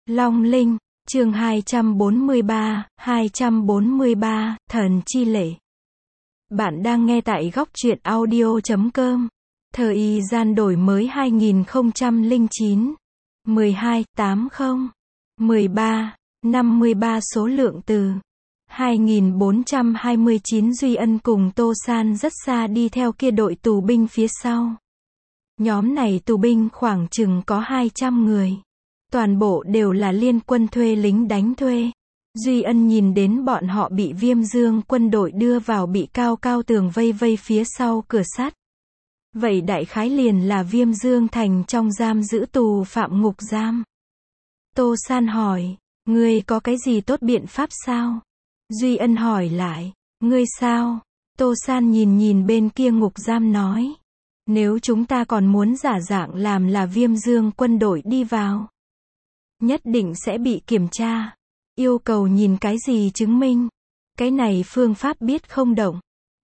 Long Linh, chương 243, Thần Chi Lễ. Bạn đang nghe tại góc truyện audio.com. Thời gian đổi mới 2009. 12/80. 13. 53 số lượng từ. 2429 Duy Ân cùng Tô San rất xa đi theo kia đội tù binh phía sau. Nhóm này tù binh khoảng chừng có 200 người. Toàn bộ đều là liên quân thuê lính đánh thuê. Duy Ân nhìn đến bọn họ bị Viêm Dương quân đội đưa vào bị cao cao tường vây phía sau cửa sắt. Vậy đại khái liền là Viêm Dương thành trong giam giữ tù phạm ngục giam. Tô San hỏi, ngươi có cái gì tốt biện pháp sao? Duy Ân hỏi lại, ngươi sao? Tô San nhìn bên kia ngục giam nói, nếu chúng ta còn muốn giả dạng làm là Viêm Dương quân đội đi vào, nhất định sẽ bị kiểm tra. Yêu cầu nhìn cái gì chứng minh? Cái này phương pháp biết không động?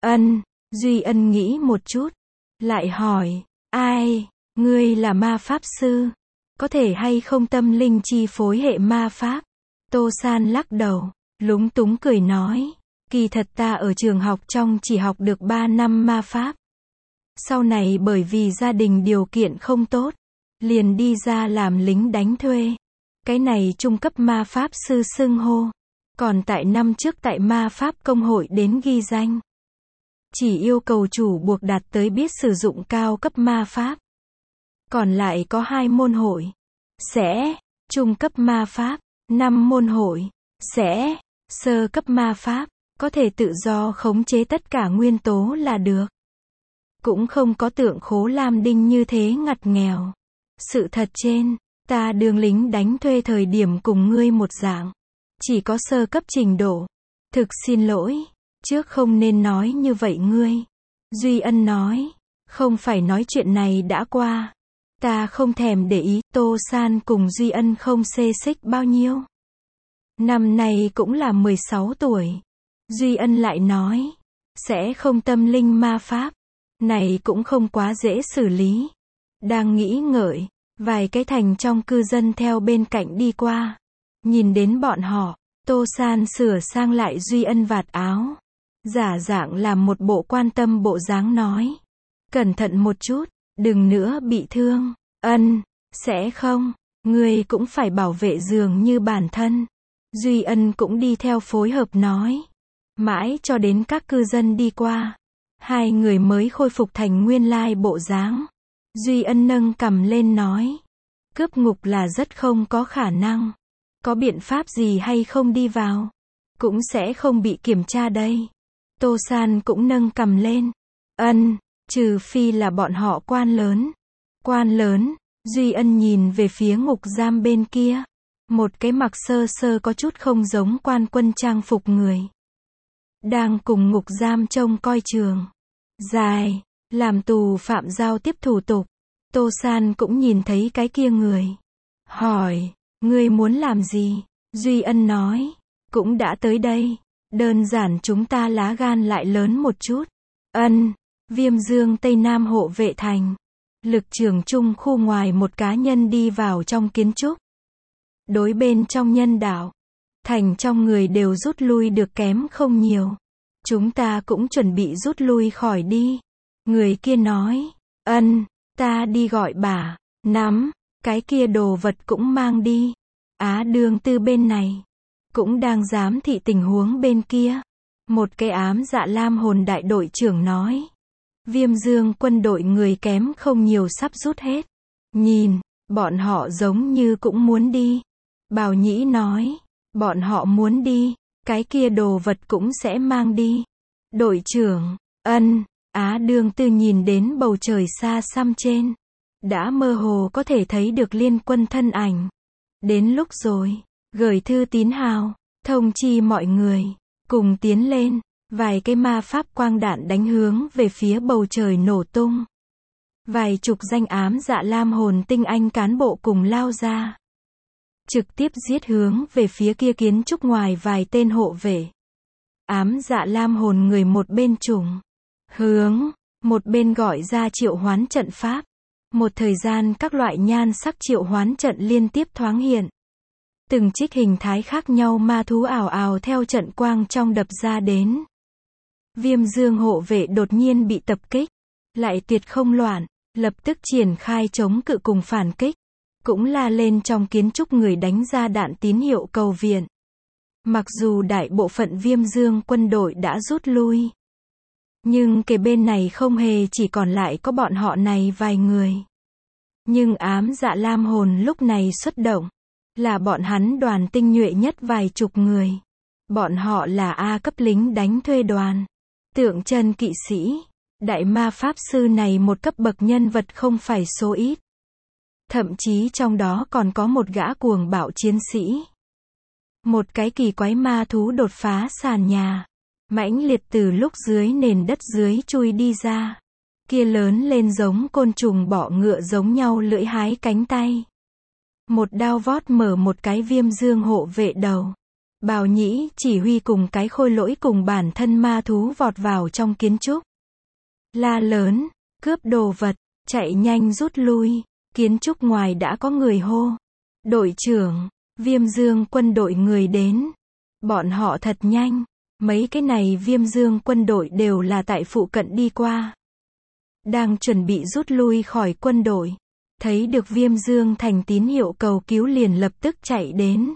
Duy Ân nghĩ một chút, lại hỏi, ai? Ngươi là ma pháp sư, có thể hay không tâm linh chi phối hệ ma pháp? Tô San lắc đầu, lúng túng cười nói, kỳ thật ta ở trường học trong chỉ học được 3 năm ma pháp. Sau này bởi vì gia đình điều kiện không tốt, liền đi ra làm lính đánh thuê. Cái này trung cấp ma pháp sư xưng hô. Còn tại năm trước tại ma pháp công hội đến ghi danh. Chỉ yêu cầu chủ buộc đạt tới biết sử dụng cao cấp ma pháp. Còn lại có 2 môn hội. Sẽ, trung cấp ma pháp, 5 môn hội. Sẽ, sơ cấp ma pháp, có thể tự do khống chế tất cả nguyên tố là được. Cũng không có tượng Khố Lam Đinh như thế ngặt nghèo. Sự thật trên, ta đương lính đánh thuê thời điểm cùng ngươi một dạng. Chỉ có sơ cấp trình độ. Thực xin lỗi, trước không nên nói như vậy ngươi. Duy Ân nói, không phải nói chuyện này đã qua. Ta không thèm để ý. Tô San cùng Duy Ân không xê xích bao nhiêu. Năm nay cũng là 16 tuổi. Duy Ân lại nói, sẽ không tâm linh ma pháp. Này cũng không quá dễ xử lý. Đang nghĩ ngợi, vài cái thành trong cư dân theo bên cạnh đi qua. Nhìn đến bọn họ, Tô San sửa sang lại Duy Ân vạt áo. Giả dạng làm một bộ quan tâm bộ dáng nói. Cẩn thận một chút, đừng nữa bị thương. Sẽ không, ngươi cũng phải bảo vệ dường như bản thân. Duy Ân cũng đi theo phối hợp nói. Mãi cho đến các cư dân đi qua. 2 người mới khôi phục thành nguyên lai bộ dáng. Duy Ân nâng cằm lên nói. Cướp ngục là rất không có khả năng. Có biện pháp gì hay không đi vào? Cũng sẽ không bị kiểm tra đây. Tô San cũng nâng cằm lên. Trừ phi là bọn họ quan lớn. Quan lớn, Duy Ân nhìn về phía ngục giam bên kia. Một cái mặc sơ sơ có chút không giống quan quân trang phục người. Đang cùng ngục giam trông coi trường. Dài, làm tù phạm giao tiếp thủ tục. Tô San cũng nhìn thấy cái kia người. Hỏi, ngươi muốn làm gì? Duy Ân nói, cũng đã tới đây. Đơn giản chúng ta lá gan lại lớn một chút. Viêm Dương Tây Nam hộ vệ thành. Lực trưởng trung khu ngoài một cá nhân đi vào trong kiến trúc. Đối bên trong nhân đạo. Thành trong người đều rút lui được kém không nhiều. Chúng ta cũng chuẩn bị rút lui khỏi đi. Người kia nói, ta đi gọi bà, nắm, cái kia đồ vật cũng mang đi. Á Đương Tư bên này, cũng đang giám thị tình huống bên kia. Một cái ám dạ lam hồn đại đội trưởng nói. Viêm Dương quân đội người kém không nhiều sắp rút hết. Nhìn, bọn họ giống như cũng muốn đi. Bào Nhĩ nói, bọn họ muốn đi, cái kia đồ vật cũng sẽ mang đi. Đội trưởng, Á Đương Tư nhìn đến bầu trời xa xăm trên. Đã mơ hồ có thể thấy được liên quân thân ảnh. Đến lúc rồi, gửi thư tín hào, thông chi mọi người, cùng tiến lên. Vài cái ma pháp quang đạn đánh hướng về phía bầu trời nổ tung. Vài chục danh ám dạ lam hồn tinh anh cán bộ cùng lao ra. Trực tiếp giết hướng về phía kia kiến trúc ngoài vài tên hộ vệ. Ám dạ lam hồn người một bên trùng hướng, một bên gọi ra triệu hoán trận pháp. Một thời gian các loại nhan sắc triệu hoán trận liên tiếp thoáng hiện. Từng trích hình thái khác nhau ma thú ảo ảo theo trận quang trong đập ra đến. Viêm dương hộ vệ đột nhiên bị tập kích, lại tuyệt không loạn, lập tức triển khai chống cự cùng phản kích, cũng la lên trong kiến trúc người đánh ra đạn tín hiệu cầu viện. Mặc dù đại bộ phận viêm dương quân đội đã rút lui, nhưng kề bên này không hề chỉ còn lại có bọn họ này vài người. Nhưng ám dạ lam hồn lúc này xuất động, là bọn hắn đoàn tinh nhuệ nhất vài chục người. Bọn họ là A cấp lính đánh thuê đoàn, tượng chân kỵ sĩ, đại ma pháp sư này một cấp bậc nhân vật không phải số ít. Thậm chí trong đó còn có một gã cuồng bạo chiến sĩ. Một cái kỳ quái ma thú đột phá sàn nhà, mãnh liệt từ lúc dưới nền đất dưới chui đi ra. Kia lớn lên giống côn trùng bọ ngựa giống nhau lưỡi hái cánh tay. Một đao vót mở một cái viêm dương hộ vệ đầu. Bào Nhĩ chỉ huy cùng cái khôi lỗi cùng bản thân ma thú vọt vào trong kiến trúc. La lớn, cướp đồ vật, chạy nhanh rút lui. Kiến trúc ngoài đã có người hô. Đội trưởng, viêm dương quân đội người đến. Bọn họ thật nhanh. Mấy cái này viêm dương quân đội đều là tại phụ cận đi qua. Đang chuẩn bị rút lui khỏi quân đội. Thấy được viêm dương thành tín hiệu cầu cứu liền lập tức chạy đến.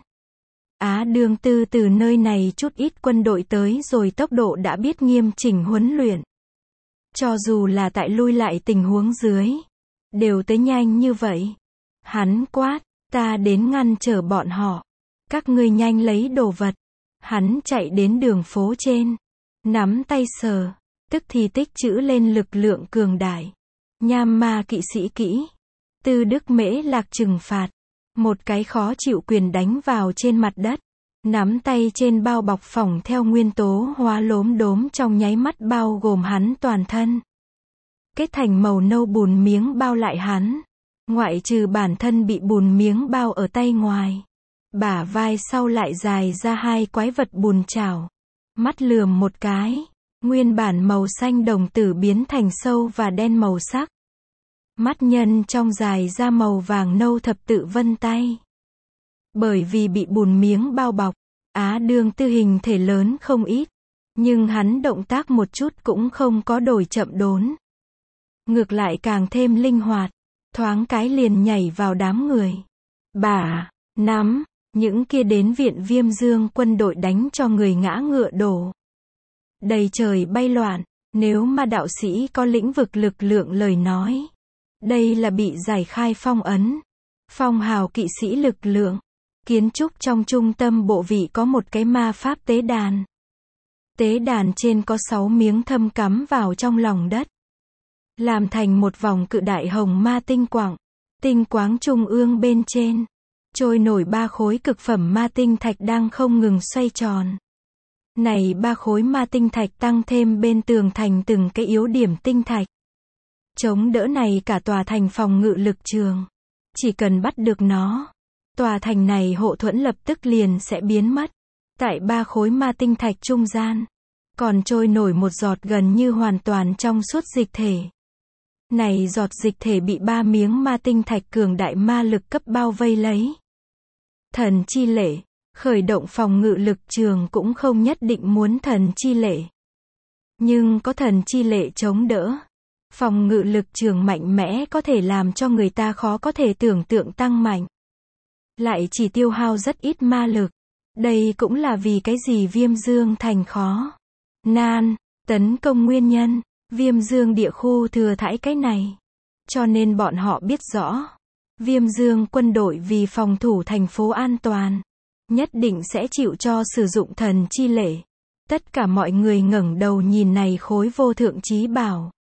Á Đương Tư từ nơi này chút ít quân đội tới rồi tốc độ đã biết nghiêm chỉnh huấn luyện. Cho dù là tại lui lại tình huống dưới, đều tới nhanh như vậy. Hắn quát, ta đến ngăn trở bọn họ. Các ngươi nhanh lấy đồ vật. Hắn chạy đến đường phố trên. Nắm tay sờ, tức thì tích trữ lên lực lượng cường đại. Nham ma kỵ sĩ kỹ. Tư đức mễ lạc trừng phạt. Một cái khó chịu quyền đánh vào trên mặt đất. Nắm tay trên bao bọc phỏng theo nguyên tố hóa lốm đốm trong nháy mắt bao gồm hắn toàn thân. Kết thành màu nâu bùn miếng bao lại hắn. Ngoại trừ bản thân bị bùn miếng bao ở tay ngoài. Bả vai sau lại dài ra hai quái vật bùn chảo. Mắt lườm một cái. Nguyên bản màu xanh đồng tử biến thành sâu và đen màu sắc. Mắt nhân trong dài ra màu vàng nâu thập tự vân tay. Bởi vì bị bùn miếng bao bọc, Á Đương Tư hình thể lớn không ít. Nhưng hắn động tác một chút cũng không có đổi chậm đốn. Ngược lại càng thêm linh hoạt. Thoáng cái liền nhảy vào đám người. Bả, nắm, những kia đến viện viêm dương quân đội đánh cho người ngã ngựa đổ. Đầy trời bay loạn, nếu mà đạo sĩ có lĩnh vực lực lượng lời nói. Đây là bị giải khai phong ấn. Phong hào kỵ sĩ lực lượng. Kiến trúc trong trung tâm bộ vị có một cái ma pháp tế đàn. Tế đàn trên có 6 miếng thâm cắm vào trong lòng đất. Làm thành một vòng cự đại hồng ma tinh quặng. Tinh quáng trung ương bên trên. Trôi nổi 3 khối cực phẩm ma tinh thạch đang không ngừng xoay tròn. Này 3 khối ma tinh thạch tăng thêm bên tường thành từng cái yếu điểm tinh thạch. Chống đỡ này cả tòa thành phòng ngự lực trường. Chỉ cần bắt được nó, tòa thành này hộ thuẫn lập tức liền sẽ biến mất. Tại 3 khối ma tinh thạch trung gian, còn trôi nổi một giọt gần như hoàn toàn trong suốt dịch thể. Này giọt dịch thể bị 3 miếng ma tinh thạch cường đại ma lực cấp bao vây lấy. Thần chi lệ, khởi động phòng ngự lực trường cũng không nhất định muốn thần chi lệ. Nhưng có thần chi lệ chống đỡ. Phòng ngự lực trường mạnh mẽ có thể làm cho người ta khó có thể tưởng tượng tăng mạnh. Lại chỉ tiêu hao rất ít ma lực. Đây cũng là vì cái gì viêm dương thành khó nan tấn công nguyên nhân. Viêm dương địa khu thừa thãi cái này. Cho nên bọn họ biết rõ. Viêm dương quân đội vì phòng thủ thành phố an toàn. Nhất định sẽ chịu cho sử dụng thần chi lệ. Tất cả mọi người ngẩng đầu nhìn này khối vô thượng chí bảo.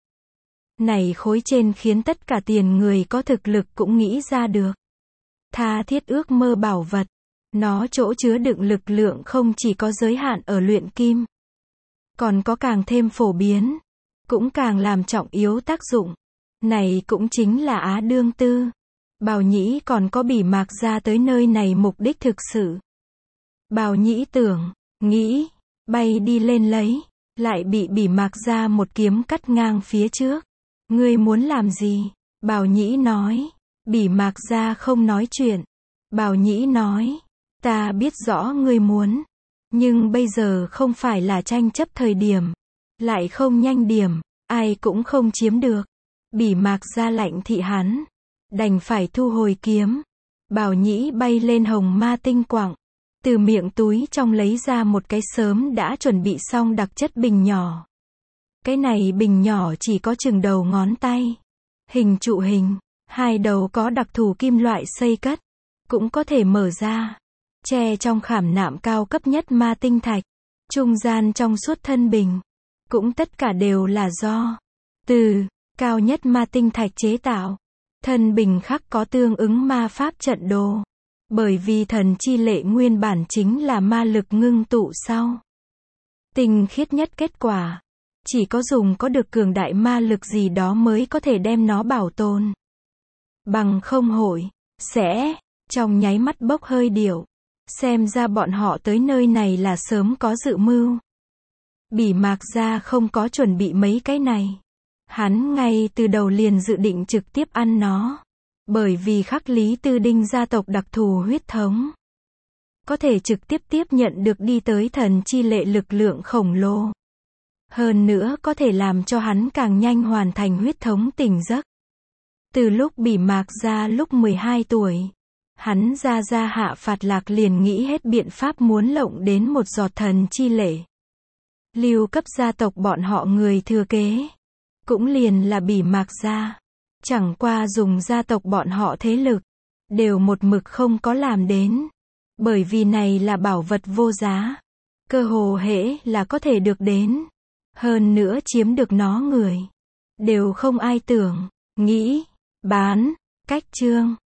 Này khối trên khiến tất cả tiền người có thực lực cũng nghĩ ra được. Tha thiết ước mơ bảo vật. Nó chỗ chứa đựng lực lượng không chỉ có giới hạn ở luyện kim. Còn có càng thêm phổ biến. Cũng càng làm trọng yếu tác dụng. Này cũng chính là Á Đương Tư. Bào Nhĩ còn có bỉ mạc ra tới nơi này mục đích thực sự. Bào Nhĩ tưởng, nghĩ, bay đi lên lấy. Lại bị bỉ mạc ra một kiếm cắt ngang phía trước. Ngươi muốn làm gì? Bào Nhĩ nói. Bỉ mạc ra không nói chuyện. Bào Nhĩ nói. Ta biết rõ ngươi muốn, nhưng bây giờ không phải là tranh chấp thời điểm, lại không nhanh điểm, ai cũng không chiếm được. Bỉ Mạc Gia lạnh thị hắn, đành phải thu hồi kiếm. Bảo Nhĩ bay lên hồng ma tinh quặng, từ miệng túi trong lấy ra một cái sớm đã chuẩn bị xong đặc chất bình nhỏ. Cái này bình nhỏ chỉ có chừng đầu ngón tay, hình trụ hình, hai đầu có đặc thù kim loại xây cất, cũng có thể mở ra, che trong khảm nạm cao cấp nhất ma tinh thạch, trung gian trong suốt thân bình, cũng tất cả đều là do từ cao nhất ma tinh thạch chế tạo. Thân bình khắc có tương ứng ma pháp trận đồ, bởi vì thần chi lệ nguyên bản chính là ma lực ngưng tụ sau tinh khiết nhất kết quả, chỉ có dùng có được cường đại ma lực gì đó mới có thể đem nó bảo tồn, bằng không hội sẽ trong nháy mắt bốc hơi điệu. Xem ra bọn họ tới nơi này là sớm có dự mưu. Bỉ Mạc Gia không có chuẩn bị mấy cái này, hắn ngay từ đầu liền dự định trực tiếp ăn nó, bởi vì khắc Lý Tư Đinh gia tộc đặc thù huyết thống, có thể trực tiếp tiếp nhận được đi tới thần chi lệ lực lượng khổng lồ. Hơn nữa có thể làm cho hắn càng nhanh hoàn thành huyết thống tỉnh giấc. Từ lúc Bỉ Mạc Gia lúc 12 tuổi, hắn ra Hạ Phạt Lạc liền nghĩ hết biện pháp muốn lộng đến một giọt thần chi lệ, lưu cấp gia tộc bọn họ người thừa kế, cũng liền là Bỉ Mạc Gia. Chẳng qua dùng gia tộc bọn họ thế lực, đều một mực không có làm đến, bởi vì này là bảo vật vô giá, cơ hồ hễ là có thể được đến, hơn nữa chiếm được nó người, đều không ai tưởng, nghĩ, bán. Cách chương